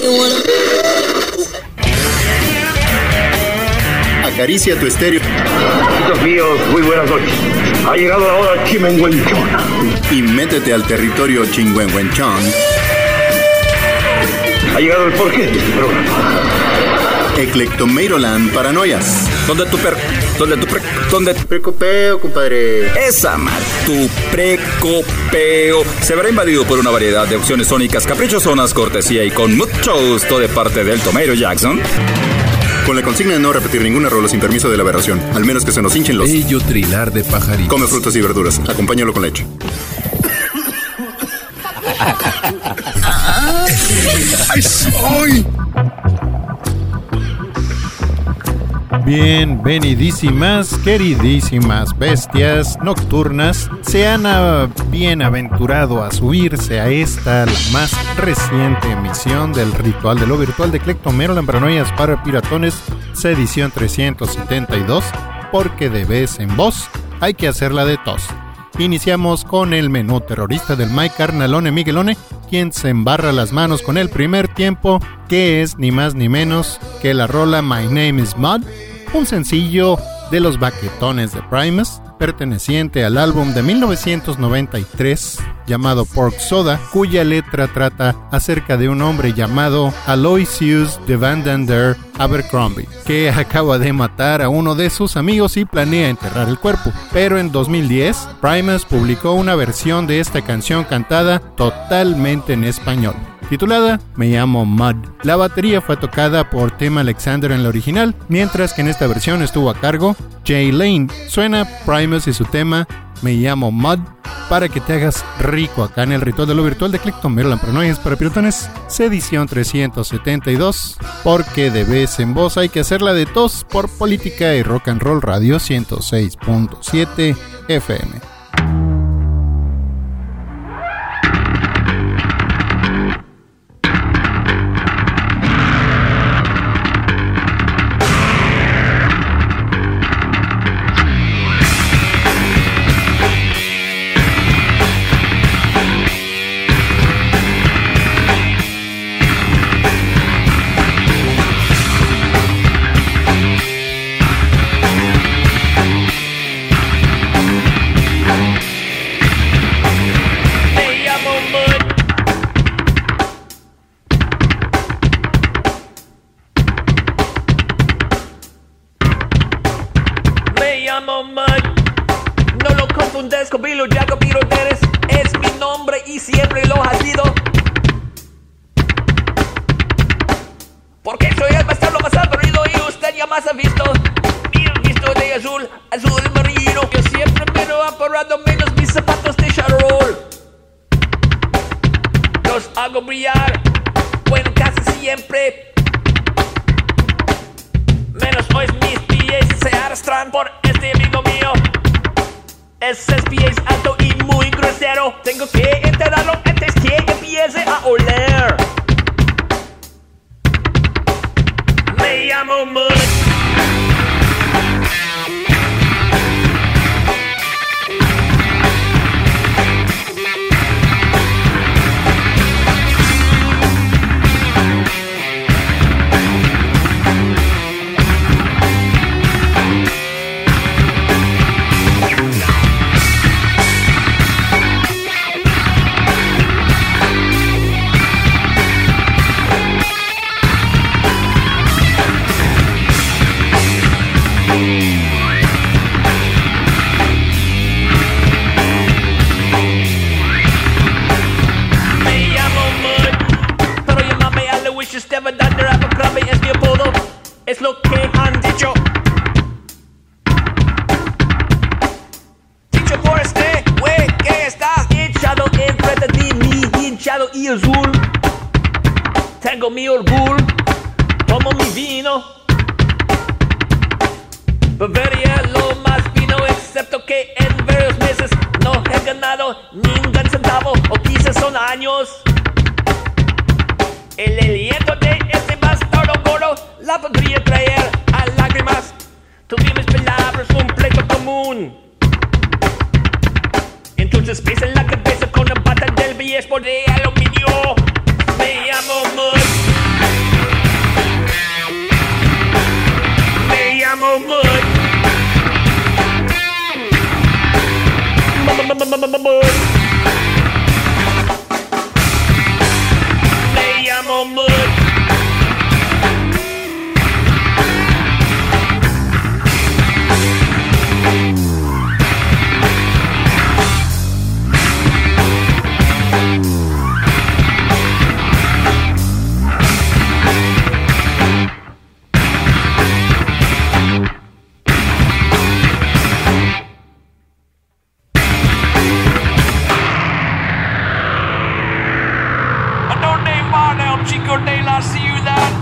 Acaricia tu estéreo. Amigos míos, muy buenas noches. Ha llegado la hora chimenguenchona. Y métete al territorio chingüengüenchón. Ha llegado el porqué de este programa. Eclectomeiroland Paranoias. ¿Dónde tu precopeo, compadre? Esa mal, tu precopeo se verá invadido por una variedad de opciones sónicas caprichosonas, cortesía y con mucho gusto de parte del Tomeiro Jackson. Con la consigna de no repetir ninguna rola sin permiso de la aberración, al menos que se nos hinchen los... Bello trinar de pajaritos. Come frutas y verduras, acompáñalo con leche. ¡Ay, soy! Bienvenidísimas, queridísimas bestias nocturnas, se han bienaventurado a subirse a esta, la más reciente emisión del Ritual de lo Virtual de Eclectomeiroland Paranoias para Piratones, edición 372, porque de vez en voz hay que hacerla de tos. Iniciamos con el menú terrorista del Mike Carnalone Miguelone, quien se embarra las manos con el primer tiempo, que es ni más ni menos que la rola My Name is Mud, un sencillo de los Baquetones de Primus, perteneciente al álbum de 1993 llamado Pork Soda, cuya letra trata acerca de un hombre llamado Aloysius de Vandander Abercrombie, que acaba de matar a uno de sus amigos y planea enterrar el cuerpo. Pero en 2010, Primus publicó una versión de esta canción cantada totalmente en español, titulada Me Llamo Mud. La batería fue tocada por Tim Alexander en la original, mientras que en esta versión estuvo a cargo Jay Lane. Suena Primus y su tema Me Llamo Mud para que te hagas rico acá en el Ritual de lo Virtual de Eclectomeiroland Paranoias para Piratones, edición 372, porque de vez en voz hay que hacerla de tos por Política y Rock and Roll Radio 106.7 FM. Entonces pesa en la cabeza con la pata del BS por de aluminio. Me llamo Mud. Come on now, Chico de la Ciudad.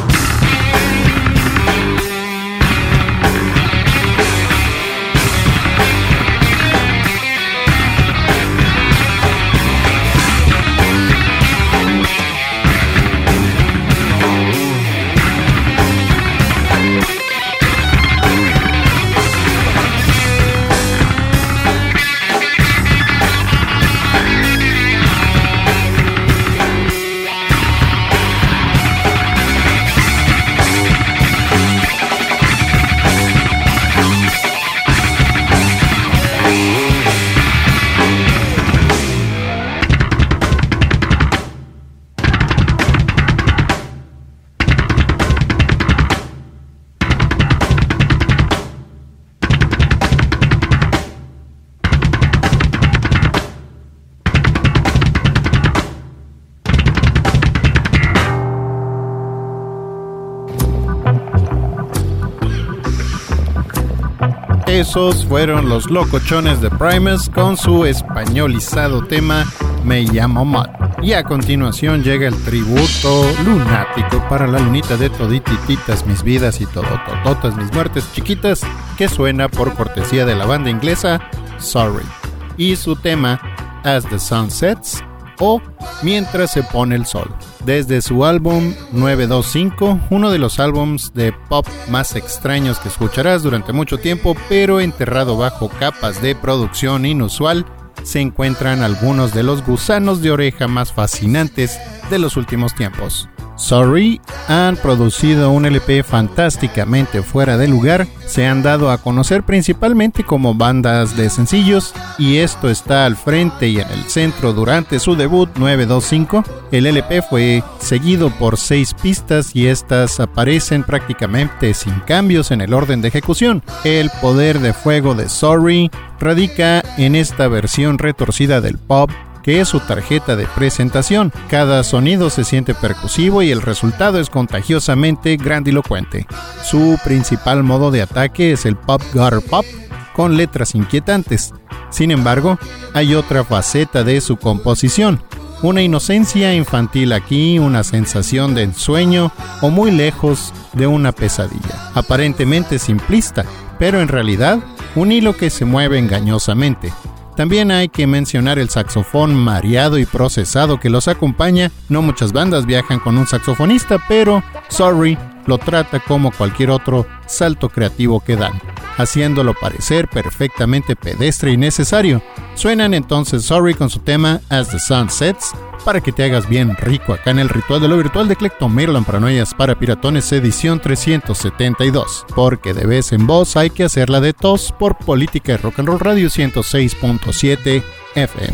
Esos fueron los locochones de Primus con su españolizado tema Me llamo Mud. Y a continuación llega el tributo lunático para la lunita de toditititas mis vidas y todotototas mis muertes chiquitas, que suena por cortesía de la banda inglesa Sorry, y su tema As the Sun Sets o Mientras se pone el sol, desde su álbum 925, uno de los álbums de pop más extraños que escucharás durante mucho tiempo, pero enterrado bajo capas de producción inusual, se encuentran algunos de los gusanos de oreja más fascinantes de los últimos tiempos. Sorry han producido un LP fantásticamente fuera de lugar, se han dado a conocer principalmente como bandas de sencillos, y esto está al frente y en el centro durante su debut 925. El LP fue seguido por 6 pistas y estas aparecen prácticamente sin cambios en el orden de ejecución. El poder de fuego de Sorry radica en esta versión retorcida del pop, que es su tarjeta de presentación. Cada sonido se siente percusivo y el resultado es contagiosamente grandilocuente. Su principal modo de ataque es el pop gutter pop, con letras inquietantes. Sin embargo, hay otra faceta de su composición, una inocencia infantil aquí, una sensación de ensueño o muy lejos de una pesadilla, aparentemente simplista, pero en realidad un hilo que se mueve engañosamente. También hay que mencionar el saxofón mareado y procesado que los acompaña. No muchas bandas viajan con un saxofonista, pero Sorry lo trata como cualquier otro salto creativo que dan, haciéndolo parecer perfectamente pedestre y necesario. Suenan entonces Sorry con su tema As the Sun Sets, para que te hagas bien rico acá en el Ritual de lo Virtual de Clectomeroland Paranoias para Piratones edición 372, porque de vez en voz hay que hacerla de tos por Política de Rock and Roll Radio 106.7 FM.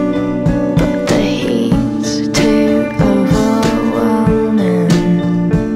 But the heat's too overwhelming.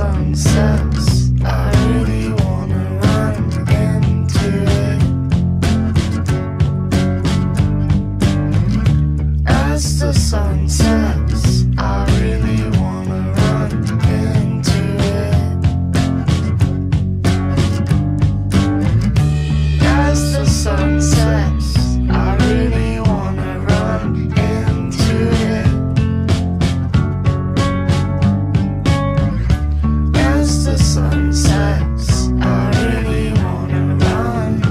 sun sets, I really wanna run into it. As the sun sets, I really wanna run into it. As the sun sets, I really wanna run into it. As the sun sets, I really wanna run.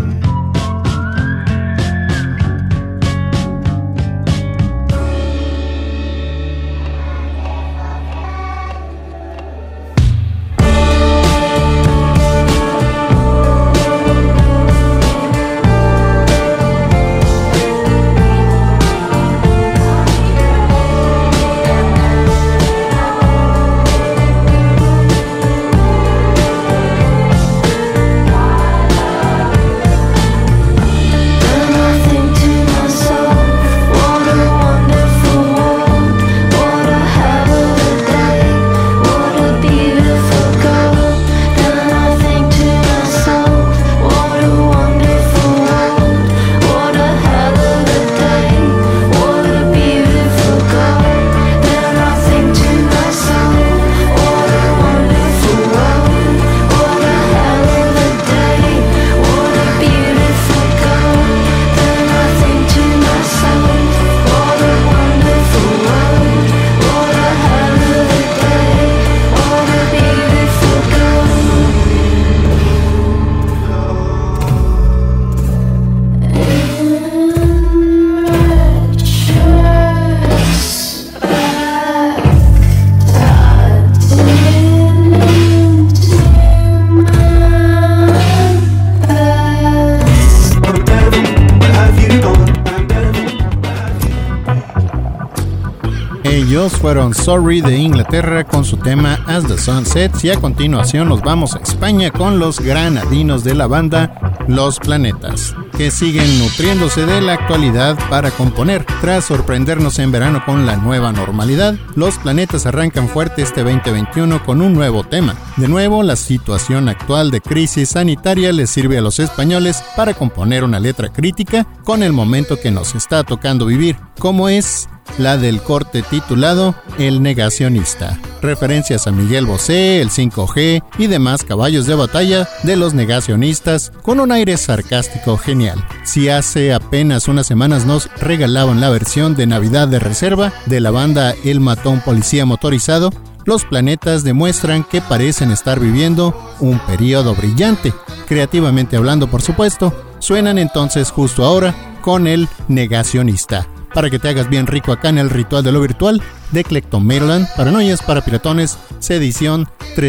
Ellos fueron Sorry de Inglaterra con su tema As the Sun Sets, y a continuación nos vamos a España con los granadinos de la banda Los Planetas, que siguen nutriéndose de la actualidad para componer. Tras sorprendernos en verano con la nueva normalidad, Los Planetas arrancan fuerte este 2021 con un nuevo tema. De nuevo, la situación actual de crisis sanitaria les sirve a los españoles para componer una letra crítica con el momento que nos está tocando vivir, como es la del corte titulado El Negacionista. Referencias a Miguel Bosé, el 5G y demás caballos de batalla de los negacionistas con un aire sarcástico genial. Si hace apenas unas semanas nos regalaban la versión de Navidad de Reserva de la banda El Matón Policía Motorizado, Los Planetas demuestran que parecen estar viviendo un periodo brillante. Creativamente hablando, por supuesto, suenan entonces justo ahora con El Negacionista, para que te hagas bien rico acá en el Ritual de lo Virtual de Clectomaryland, Paranoias para Piratones, edición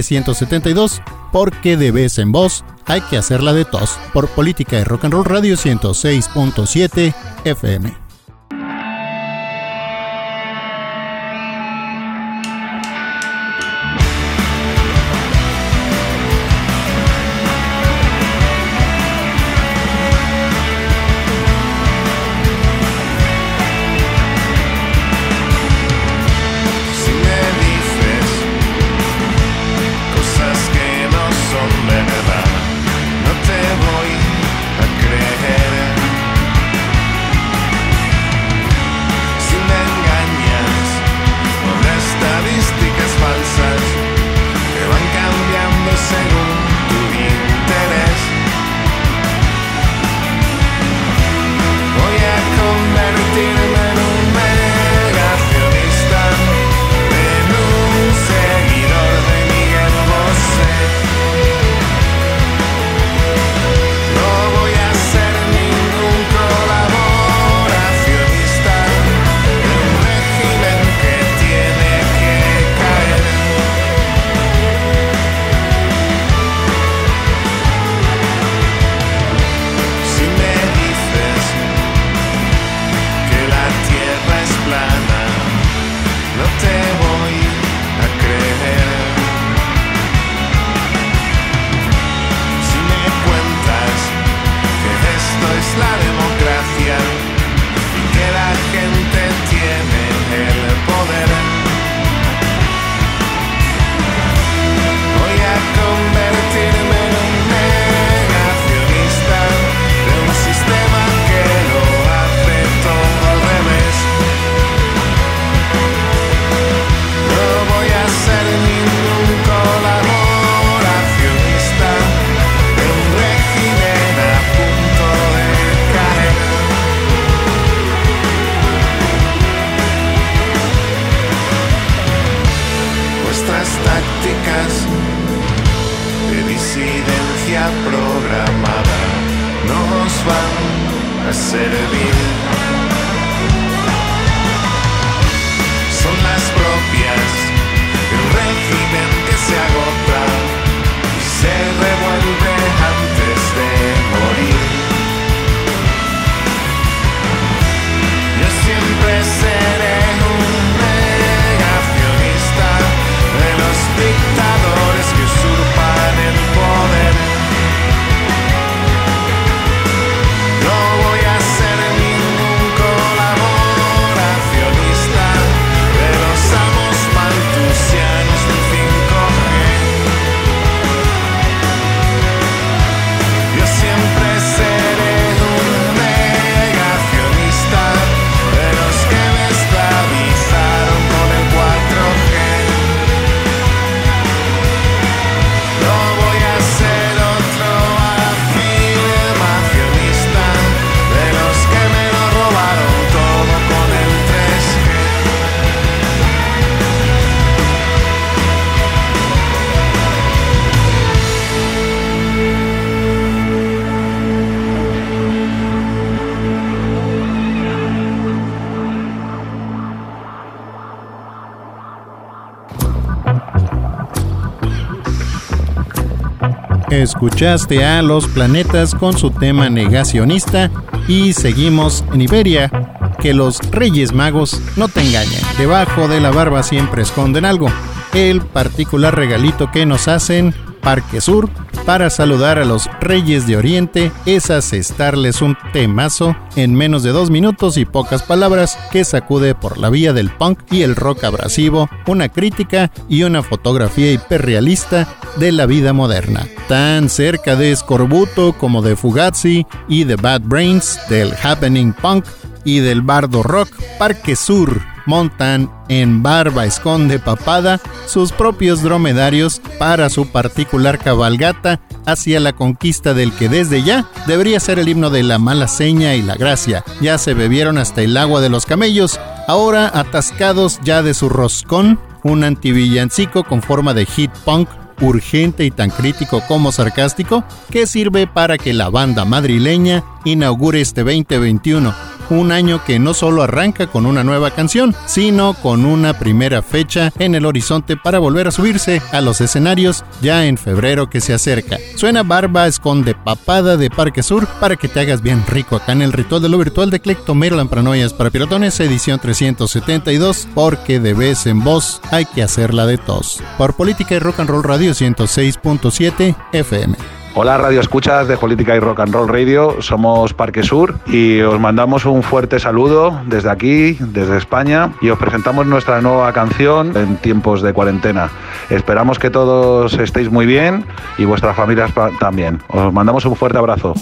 372, porque de vez en voz hay que hacerla de tos, por Política de Rock and Roll Radio 106.7 FM. No te voy a creer. van a servir. Son las propias de un régimen que se agota y se revuelve antes de morir. Yo siempre seré un negacionista de los dictadores que usurpan el poder. No voy a ser ningún colaboracionista de los amos maltusianos del 5G. Yo siempre seré un negacionista de los que me esclavizaron con el 4G. No voy a ser otro afirmacionista de los que me lo robaron todo con el 3G. Escuchaste a Los Planetas con su tema negacionista y seguimos en Iberia. Que los Reyes Magos no te engañen, debajo de la barba siempre esconden algo. El particular regalito que nos hacen Parque Sur para saludar a los Reyes de Oriente es asestarles un temazo en menos de 2 minutos y pocas palabras que sacude por la vía del punk y el rock abrasivo, una crítica y una fotografía hiperrealista de la vida moderna. Tan cerca de Scorbuto como de Fugazi y de Bad Brains, del happening punk y del bardo rock, Parque Sur montan en Barba Esconde Papada sus propios dromedarios para su particular cabalgata hacia la conquista del que desde ya debería ser el himno de la mala seña y la gracia. Ya se bebieron hasta el agua de los camellos, ahora atascados ya de su roscón, un antivillancico con forma de hit punk urgente y tan crítico como sarcástico, que sirve para que la banda madrileña inaugure este 2021, un año que no solo arranca con una nueva canción, sino con una primera fecha en el horizonte para volver a subirse a los escenarios ya en febrero que se acerca. Suena Barba Esconde Papada de Parque Sur para que te hagas bien rico acá en el ritual de lo virtual de Clectomerolan Paranoias para Piratones, edición 372, porque de vez en voz hay que hacerla de tos. Por Política y Rock and Roll Radio 106.7 FM. Hola Radio Escuchas de Política y Rock and Roll Radio, somos Parque Sur y os mandamos un fuerte saludo desde aquí, desde España, y os presentamos nuestra nueva canción en tiempos de cuarentena. Esperamos que todos estéis muy bien y vuestras familias también. Os mandamos un fuerte abrazo.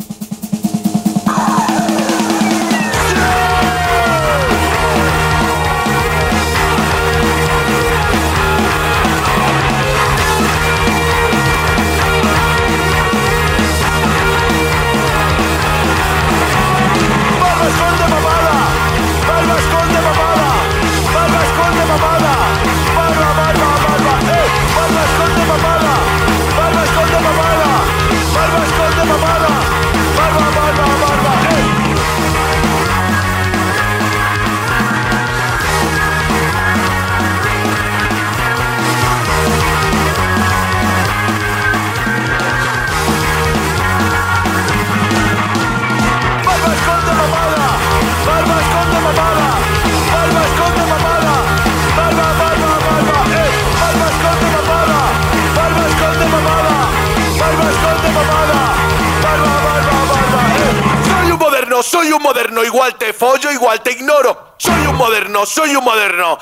Soy un moderno, igual te follo, igual te ignoro. Soy un moderno, soy un moderno.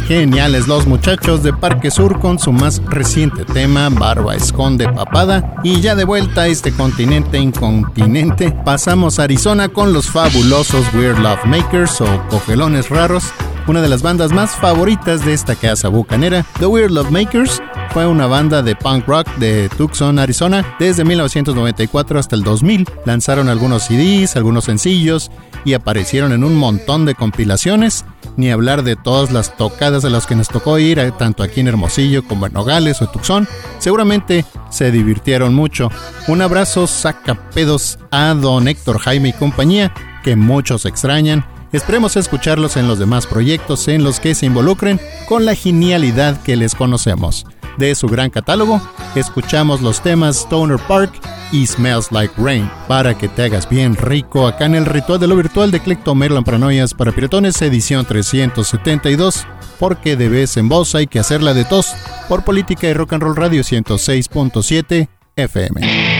Geniales los muchachos de Parque Sur con su más reciente tema, Barba Esconde Papada. Y ya de vuelta a este continente incontinente, pasamos a Arizona con los fabulosos Weird Love Makers o Cogelones Raros, una de las bandas más favoritas de esta casa bucanera. The Weird Love Makers fue una banda de punk rock de Tucson, Arizona, desde 1994 hasta el 2000. Lanzaron algunos CDs, algunos sencillos y aparecieron en un montón de compilaciones, ni hablar de todas las tocadas a las que nos tocó ir, tanto aquí en Hermosillo como en Nogales o Tucson. Seguramente se divirtieron mucho. Un abrazo sacapedos a don Héctor Jaime y compañía, que muchos extrañan. Esperemos escucharlos en los demás proyectos en los que se involucren con la genialidad que les conocemos. De su gran catálogo, escuchamos los temas Stoner Park y Smells Like Rain, para que te hagas bien rico acá en el Ritual de lo Virtual de Eclectomero Paranoias para Piratones, edición 372, porque de vez en voz hay que hacerla de tos, por Política y Rock and Roll Radio 106.7 FM.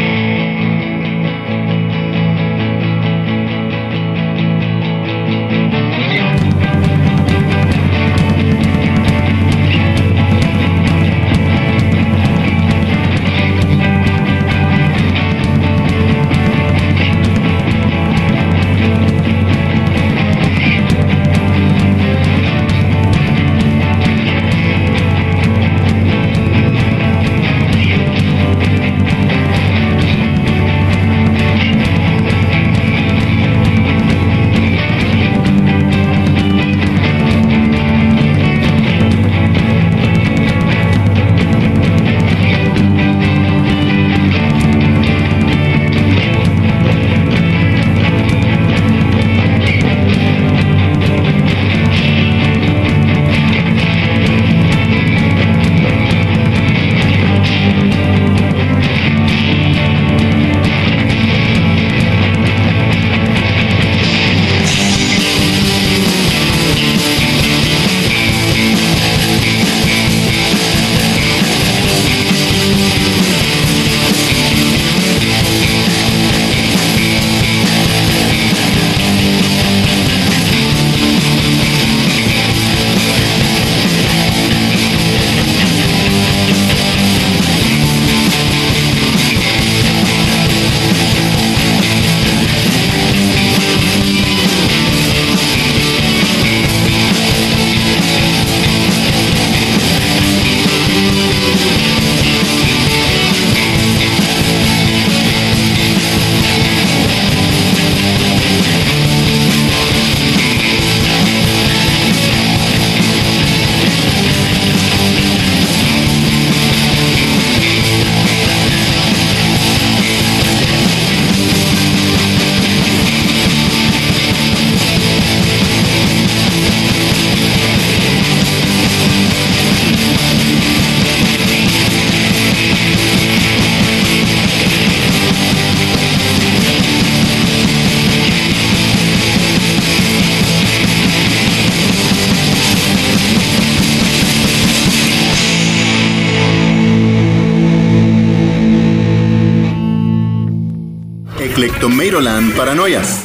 Eclectomeiroland Paranoias.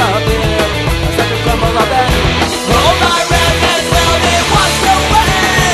All my redness, well, it washed away.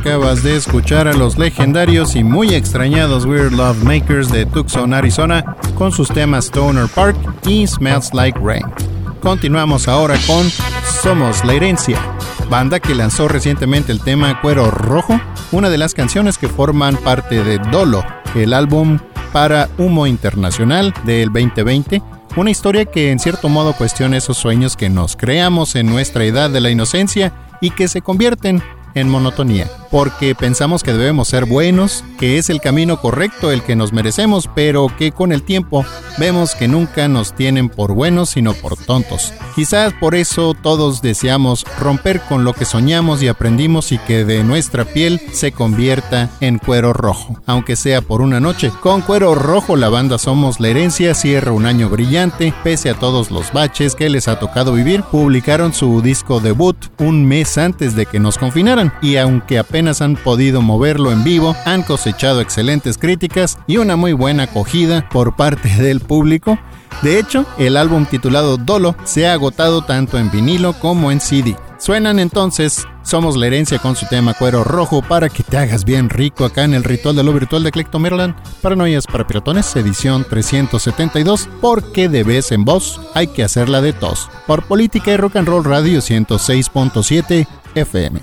acabas de escuchar a los legendarios y muy extrañados Weird Love Makers de Tucson, Arizona, con sus temas Stoner Park y Smells Like Rain. Continuamos ahora con Somos la Herencia, banda que lanzó recientemente el tema Cuero Rojo, una de las canciones que forman parte de Dolo, el álbum para Humo Internacional del 2020, una historia que en cierto modo cuestiona esos sueños que nos creamos en nuestra edad de la inocencia y que se convierten en monotonía, porque pensamos que debemos ser buenos, que es el camino correcto el que nos merecemos, pero que con el tiempo vemos que nunca nos tienen por buenos sino por tontos. Quizás por eso todos deseamos romper con lo que soñamos y aprendimos y que de nuestra piel se convierta en cuero rojo, aunque sea por una noche. Con Cuero Rojo, la banda Somos la Herencia cierra un año brillante, pese a todos los baches que les ha tocado vivir. Publicaron su disco debut un mes antes de que nos confinaran, y aunque apenas han podido moverlo en vivo, han cosechado excelentes críticas y una muy buena acogida por parte del público. De hecho, el álbum titulado Dolo se ha agotado tanto en vinilo como en CD. Suenan entonces Somos la Herencia con su tema Cuero Rojo para que te hagas bien rico acá en el Ritual de lo Virtual de Eclecto Maryland. Paranoias para Piratones, edición 372, porque de vez en voz hay que hacerla de tos. Por Política y Rock and Roll Radio 106.7 FM.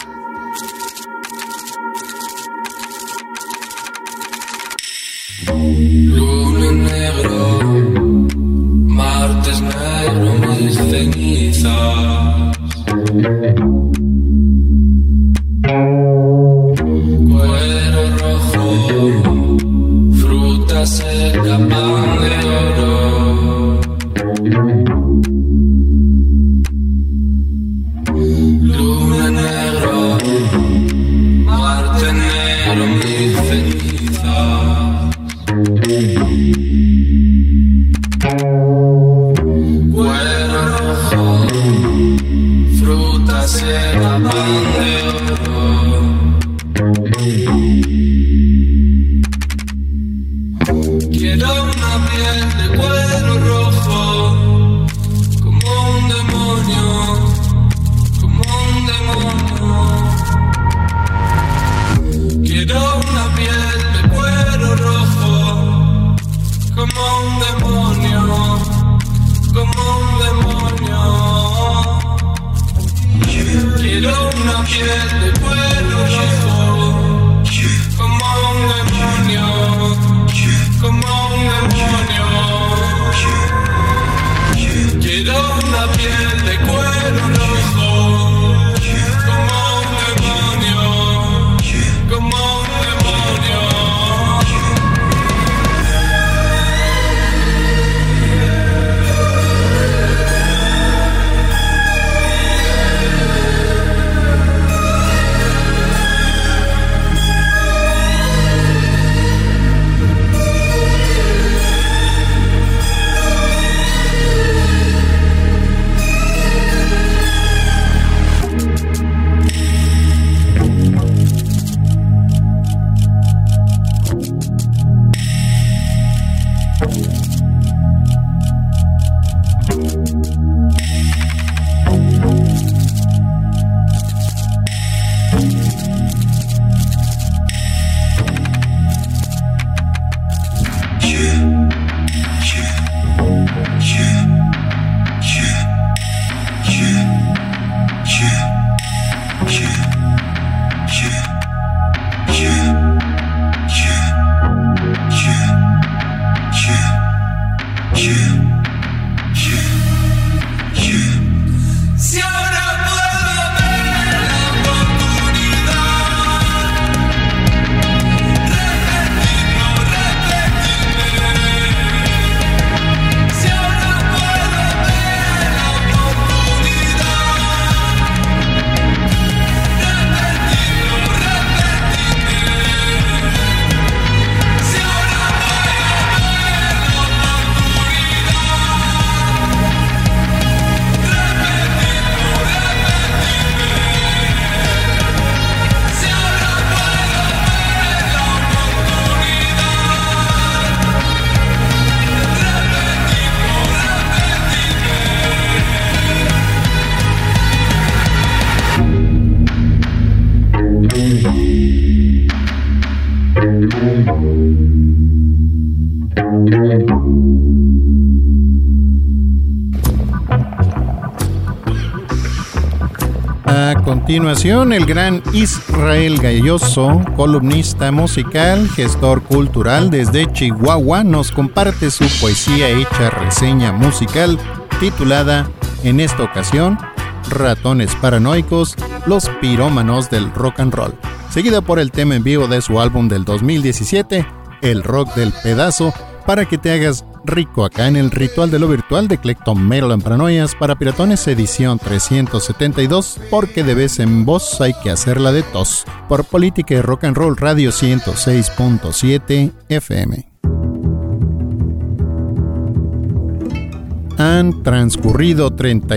Lunes negro, martes negro, mis cenizas. Cuero rojo, fruta seca, pan de oro. Lunes negro, martes negro, mis cenizas. Cuero rojo, fruta seca, pan de oro. Quiero una piel de cuero rojo, como un demonio, como un demonio. Quiero una piel de cuero rojo, como un demonio, como un demonio. Quiero una piel de cuero rojo, como un demonio, como un demonio. Quiero una piel de cuero rojo, como un demonio, como un demonio. A continuación, el gran Israel Galloso, columnista musical, gestor cultural desde Chihuahua, nos comparte su poesía hecha reseña musical titulada, en esta ocasión, Ratones Paranoicos, los pirómanos del rock and roll, seguida por el tema en vivo de su álbum del 2017, El Rock del Pedazo, para que te hagas rico acá en el Ritual de lo Virtual de Clecton Metal en Paranoias para Piratones edición 372, porque de vez en voz hay que hacerla de tos, por Política y Rock and Roll Radio 106.7 FM. Han transcurrido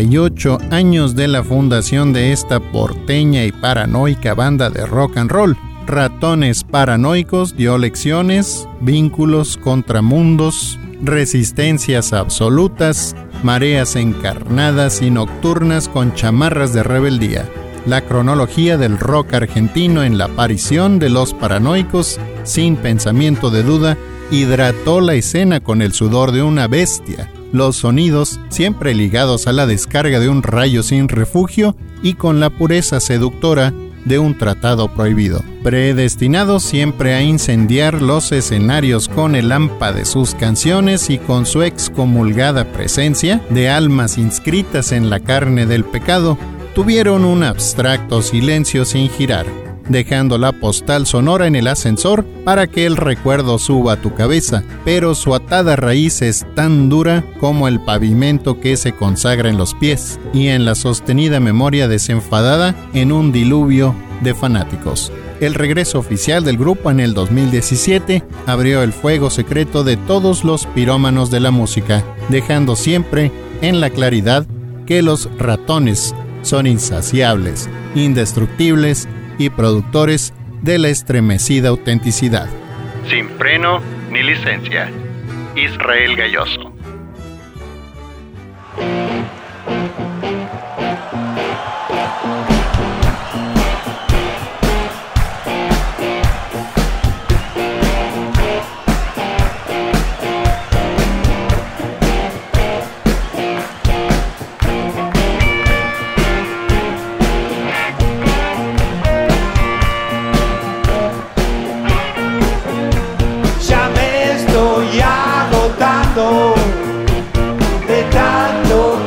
38 años de la fundación de esta porteña y paranoica banda de rock and roll. Ratones Paranoicos dio lecciones, vínculos, contramundos, resistencias absolutas, mareas encarnadas y nocturnas con chamarras de rebeldía. La cronología del rock argentino en la aparición de los paranoicos, sin pensamiento de duda, hidrató la escena con el sudor de una bestia. Los sonidos, siempre ligados a la descarga de un rayo sin refugio y con la pureza seductora de un tratado prohibido, predestinados siempre a incendiar los escenarios con el hampa de sus canciones y con su excomulgada presencia de almas inscritas en la carne del pecado, tuvieron un abstracto silencio sin girar, dejando la postal sonora en el ascensor para que el recuerdo suba a tu cabeza, pero su atada raíz es tan dura como el pavimento que se consagra en los pies y en la sostenida memoria desenfadada en un diluvio de fanáticos. El regreso oficial del grupo en el 2017 abrió el fuego secreto de todos los pirómanos de la música, dejando siempre en la claridad que los ratones son insaciables, indestructibles y productores de la estremecida autenticidad. Sin freno ni licencia. Israel Galloso. De tanto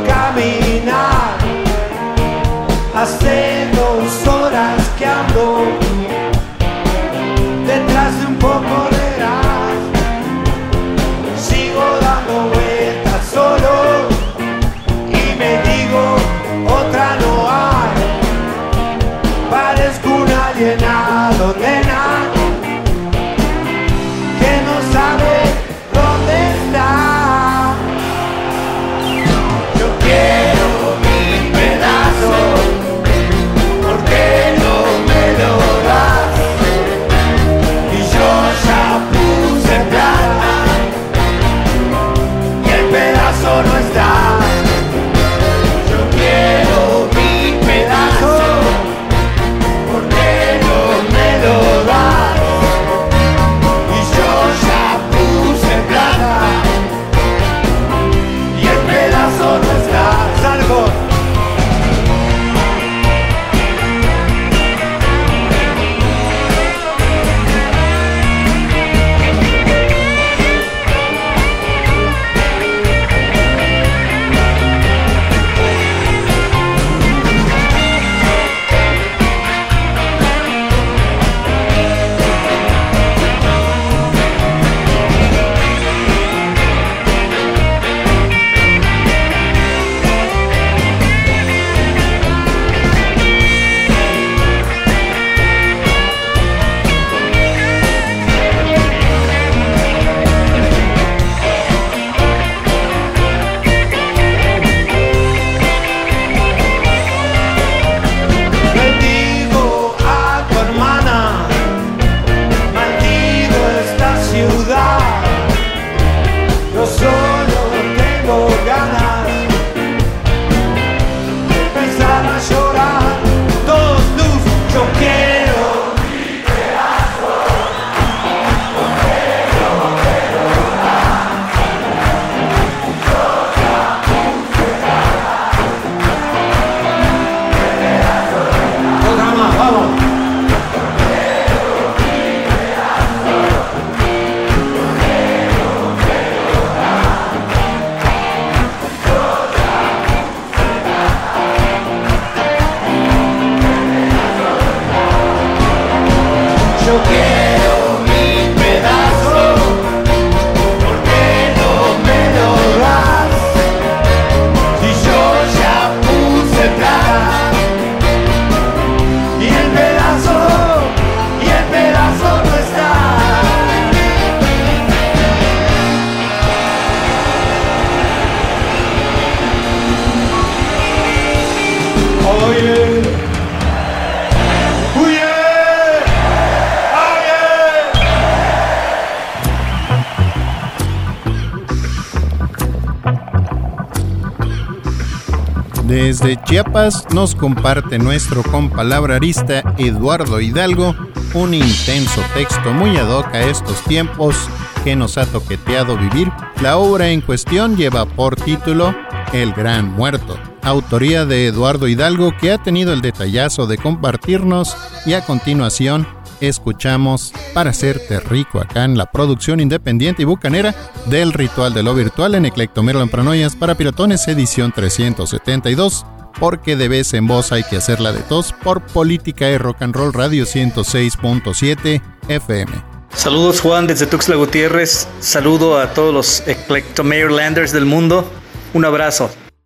Desde Chiapas nos comparte nuestro compalabrarista Eduardo Hidalgo un intenso texto muy ad hoc a estos tiempos que nos ha toqueteado vivir. La obra en cuestión lleva por título El Gran Muerto, autoría de Eduardo Hidalgo, que ha tenido el detallazo de compartirnos, y a continuación escuchamos Para Hacerte Rico acá en la producción independiente y bucanera del Ritual de lo Virtual en Eclectomero en Paranoias para Piratones, edición 372, porque de vez en voz hay que hacerla de tos, por Política y Rock and Roll Radio 106.7 FM. Saludos, Juan, desde Tuxtla Gutiérrez. Saludo a todos los Eclectomayorlanders del mundo. Un abrazo.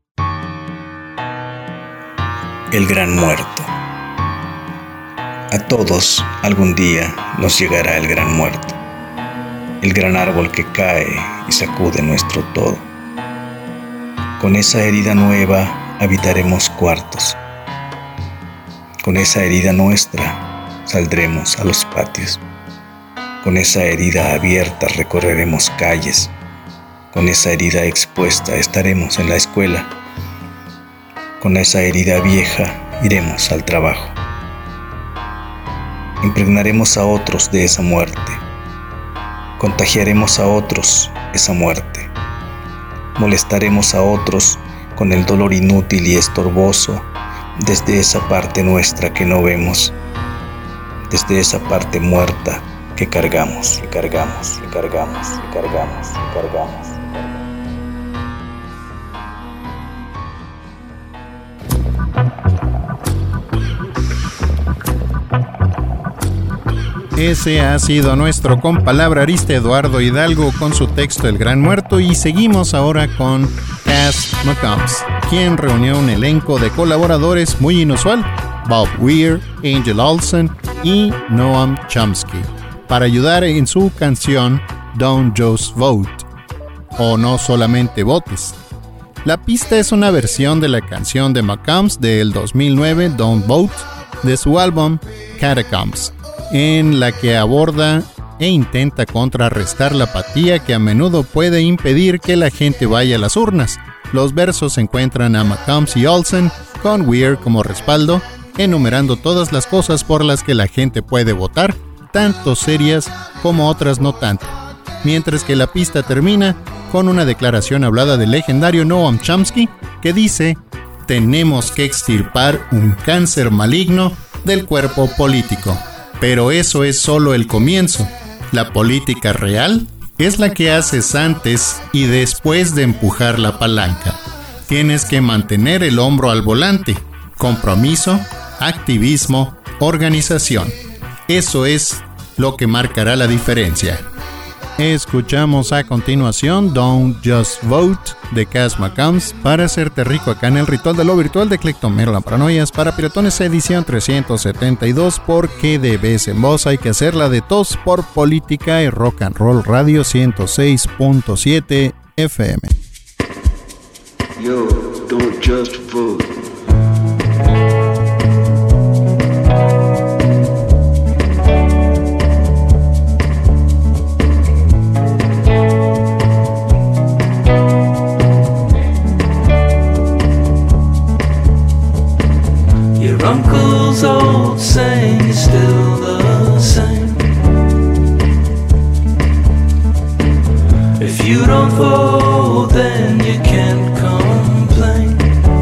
El Gran Muerto. A todos algún día nos llegará el gran muerto, el gran árbol que cae y sacude nuestro todo. Con esa herida nueva habitaremos cuartos. Con esa herida nuestra saldremos a los patios. Con esa herida abierta recorreremos calles. Con esa herida expuesta estaremos en la escuela. Con esa herida vieja iremos al trabajo. Impregnaremos a otros de esa muerte. Contagiaremos a otros esa muerte. Molestaremos a otros con el dolor inútil y estorboso desde esa parte nuestra que no vemos, desde esa parte muerta que cargamos, que cargamos, que cargamos, que cargamos, que cargamos. Ese ha sido nuestro compalabrarista Eduardo Hidalgo con su texto El Gran Muerto, y seguimos ahora con Cass McCombs, quien reunió un elenco de colaboradores muy inusual, Bob Weir, Angel Olsen y Noam Chomsky, para ayudar en su canción Don't Just Vote, o No Solamente Votes. La pista es una versión de la canción de McCombs del 2009, Don't Vote, de su álbum Catacombs, en la que aborda e intenta contrarrestar la apatía que a menudo puede impedir que la gente vaya a las urnas. Los versos encuentran a McCombs y Olsen, con Weir como respaldo, enumerando todas las cosas por las que la gente puede votar, tanto serias como otras no tanto, mientras que la pista termina con una declaración hablada del legendario Noam Chomsky, que dice: tenemos que extirpar un cáncer maligno del cuerpo político. Pero eso es solo el comienzo. La política real es la que haces antes y después de empujar la palanca. Tienes que mantener el hombro al volante. Compromiso, activismo, organización. Eso es lo que marcará la diferencia. Escuchamos a continuación Don't Just Vote de Cass McCombs, Para Hacerte Rico acá en el Ritual de lo Virtual de Eclectomero en Paranoias para Piratones, edición 372, porque de vez en voz hay que hacerla de tos, por Política y Rock and Roll Radio 106.7 FM. Yo, don't just vote. Uncle's old saying is still the same. If you don't vote, then you can't complain.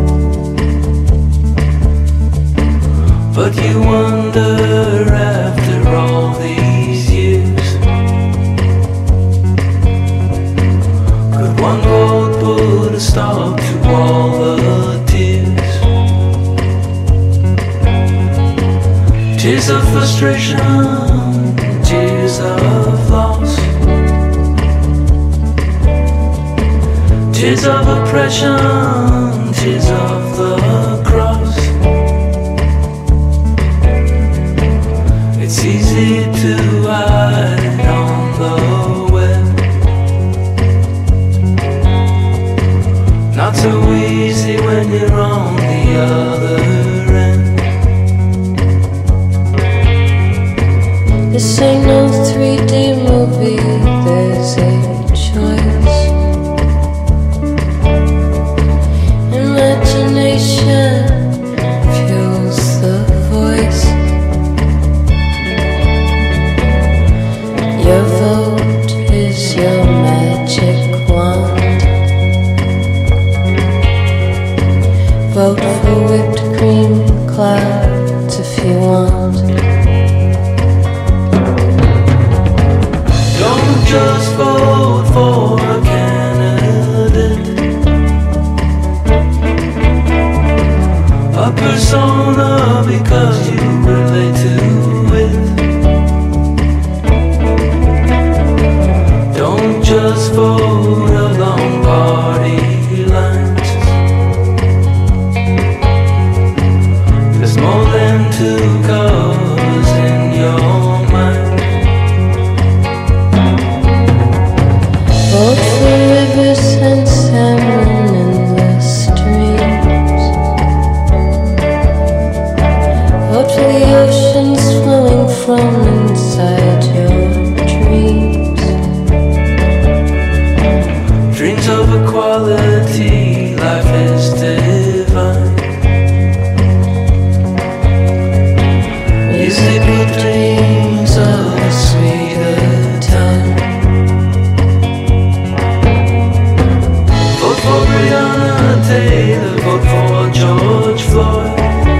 But you wonder after all these years, could one vote put a stop to all the tears? Tears of frustration, tears of loss, tears of oppression, tears of the cross. It's easy to hide on the web, not so easy when you're on the other end. This ain't no 3D movie, there's a choice. Imagination fuels the voice. Your vote is your magic wand. Vote for whipped cream clouds if you want. Don't just vote for a candidate, a persona because you relate to it. Don't just vote along party lines. There's more than two colors in your mind. Vote for rivers and salmon in the streams. Vote for the oceans flowing from inside your dreams. Dreams of equality, life is divine. Musical dreams of a sweeter time. Vote for Breonna Taylor, vote for George Floyd.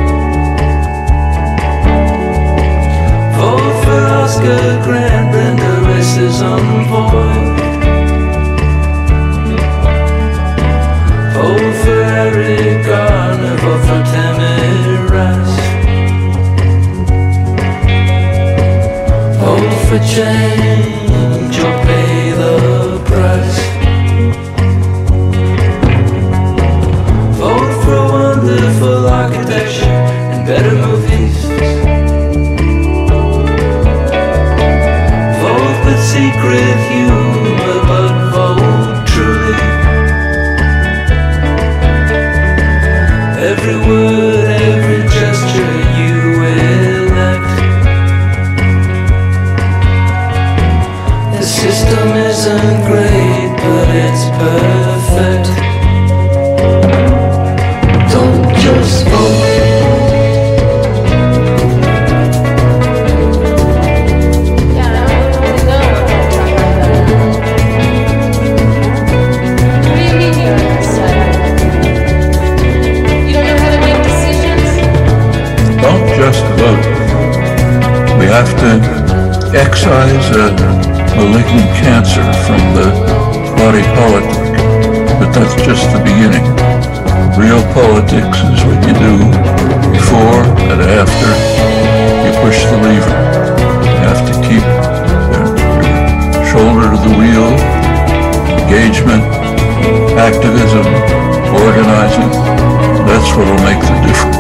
Vote for Oscar Grant, then the rest is on void. Vote for Eric Garner, vote for Tammy Rice. Vote for change or pay the price. Vote for wonderful architecture and better movies. Vote with secret humor, but vote truly. Every word, every gesture you elect. The system isn't great, but it's perfect. Don't just vote. Don't just vote. We have to excise a malignant cancer from the body politic, but that's just the beginning. Real politics is what you do before and after you push the lever. You have to keep your shoulder to the wheel, engagement, activism, organizing. That's what will make the difference.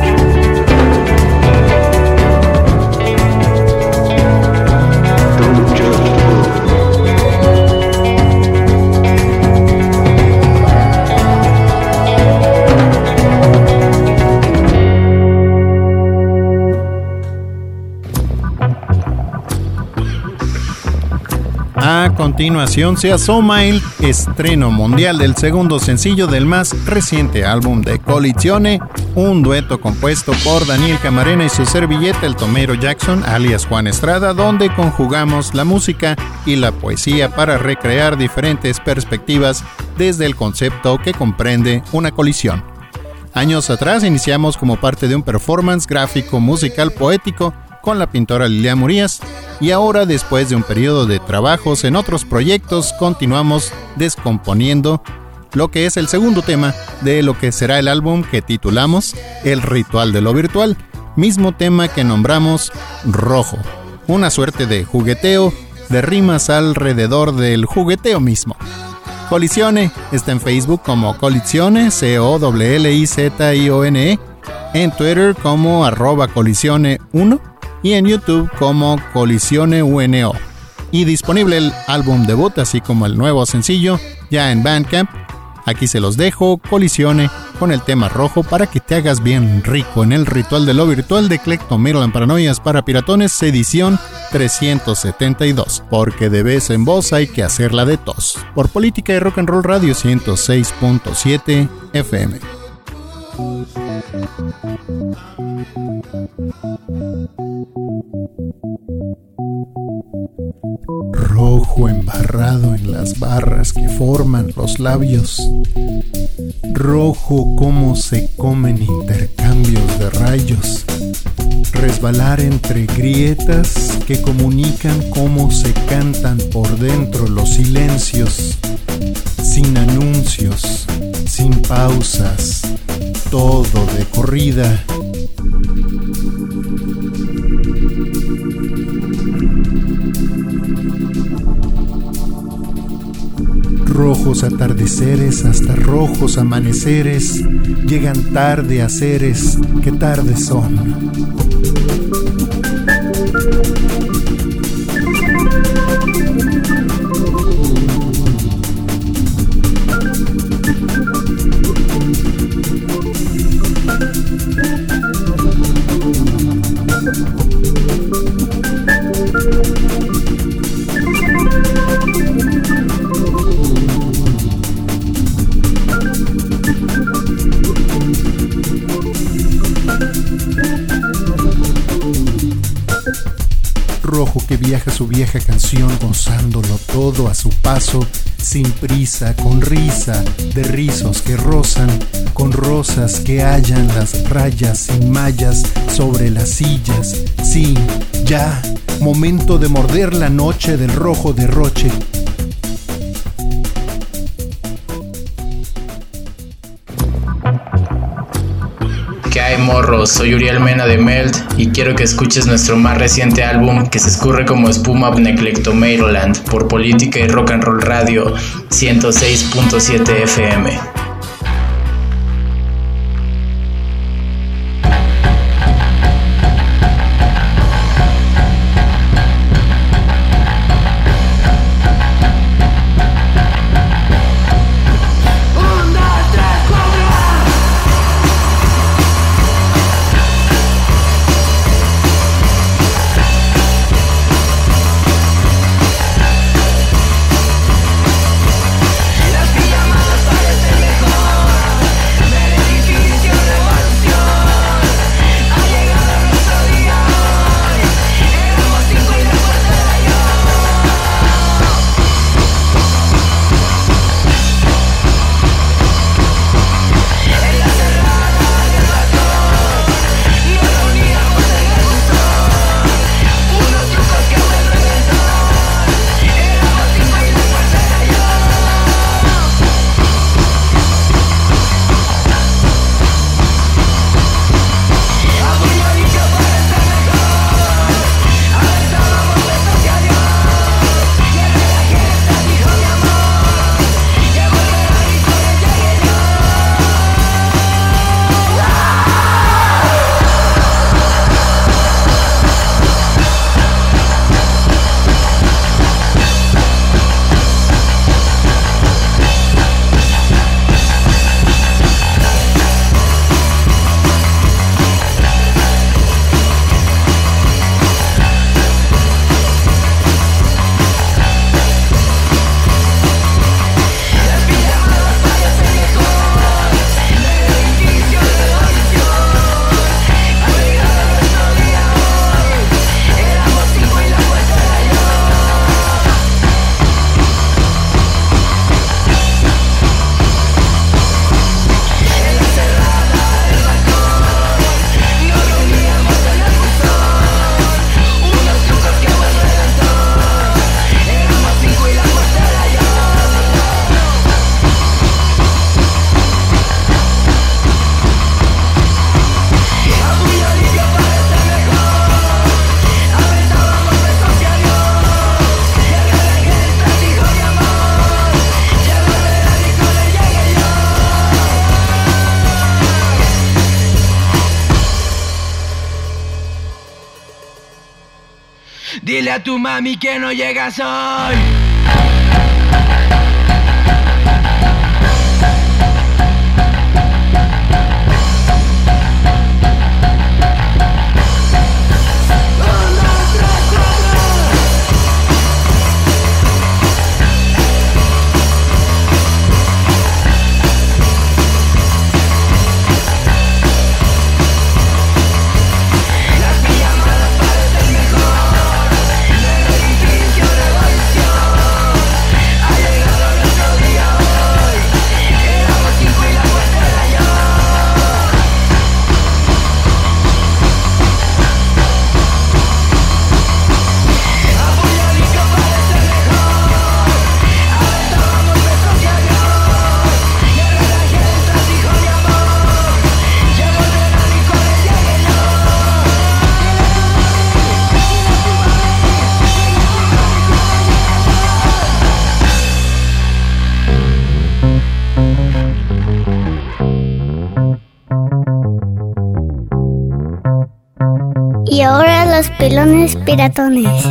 A continuación se asoma el estreno mundial del segundo sencillo del más reciente álbum de Coalizione, un dueto compuesto por Daniel Camarena y su servilleta el Tomero Jackson, alias Juan Estrada, donde conjugamos la música y la poesía para recrear diferentes perspectivas desde el concepto que comprende una colisión. Años atrás iniciamos como parte de un performance gráfico musical poético con la pintora Lilia Murías, y ahora, después de un periodo de trabajos en otros proyectos, continuamos descomponiendo lo que es el segundo tema de lo que será el álbum que titulamos El Ritual de lo Virtual, mismo tema que nombramos Rojo, una suerte de jugueteo de rimas alrededor del jugueteo mismo. Coalizione está en Facebook como Coalizione, COLLIZIONE, en Twitter como @Coalizione1 y en YouTube como Coalizione1. Y disponible el álbum debut, así como el nuevo sencillo, ya en Bandcamp. Aquí se los dejo, Coalizione con el tema rojo para que te hagas bien rico en el ritual de lo virtual de Eclecto Metal and Paranoias para Piratones, edición 372, porque de vez en voz hay que hacerla de tos. Por Política y Rock and Roll Radio 106.7 FM. Rojo embarrado en las barras que forman los labios. Rojo como se comen intercambios de rayos. Resbalar entre grietas que comunican cómo se cantan por dentro los silencios. Sin anuncios, sin pausas, todo de corrida. Rojos atardeceres hasta rojos amaneceres, llegan tarde a seres que tardes son. Rojo que viaja su vieja canción gozándolo todo a su paso, sin prisa, con risa de rizos que rozan, con rosas que hallan las rayas sin mallas sobre las sillas. Sí, ya, momento de morder la noche del rojo derroche. ¿Qué hay, morros? Soy Uriel Mena de Melt y quiero que escuches nuestro más reciente álbum que se escurre como espuma en Eclecto Maryland por Política y Rock and Roll Radio 106.7 FM. Dile a tu mami que no llegas hoy. Y ahora los pelones piratones.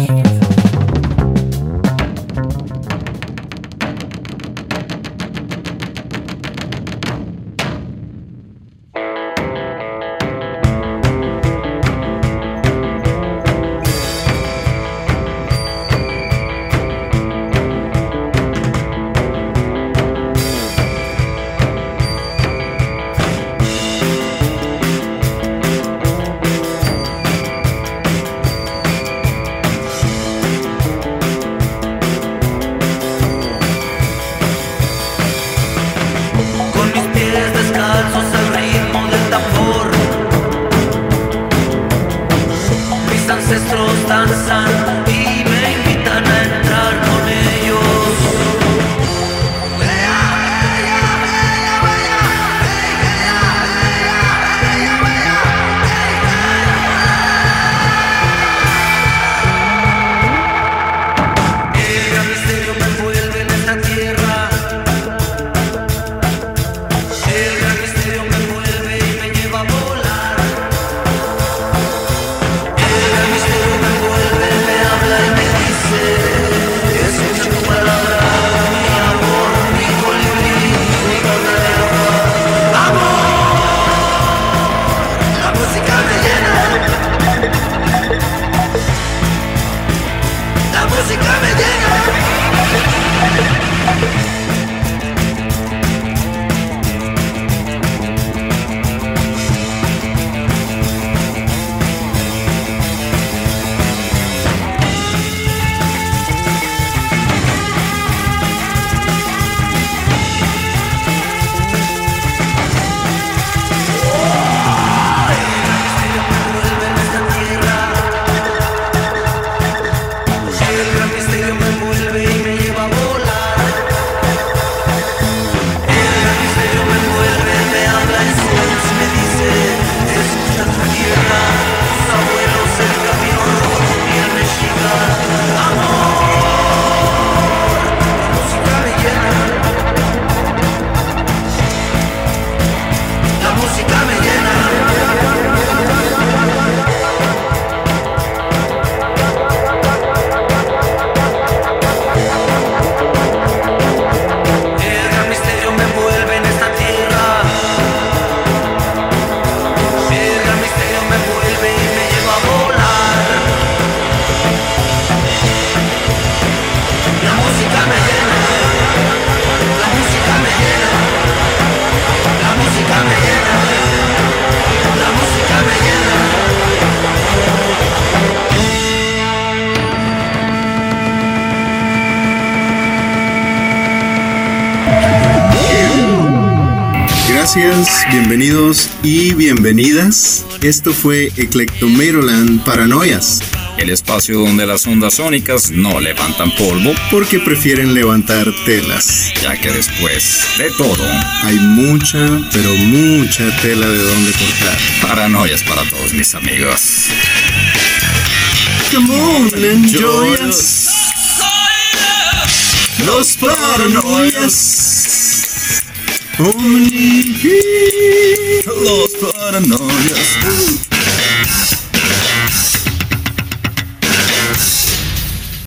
Gracias, bienvenidos y bienvenidas. Esto fue Eclectomeiroland Paranoias. El espacio donde las ondas sónicas no levantan polvo porque prefieren levantar telas. Ya que después de todo hay mucha, pero mucha tela de donde cortar. Paranoias para todos mis amigos. Come on, enjoy us. Los paranoias. Los paranoias.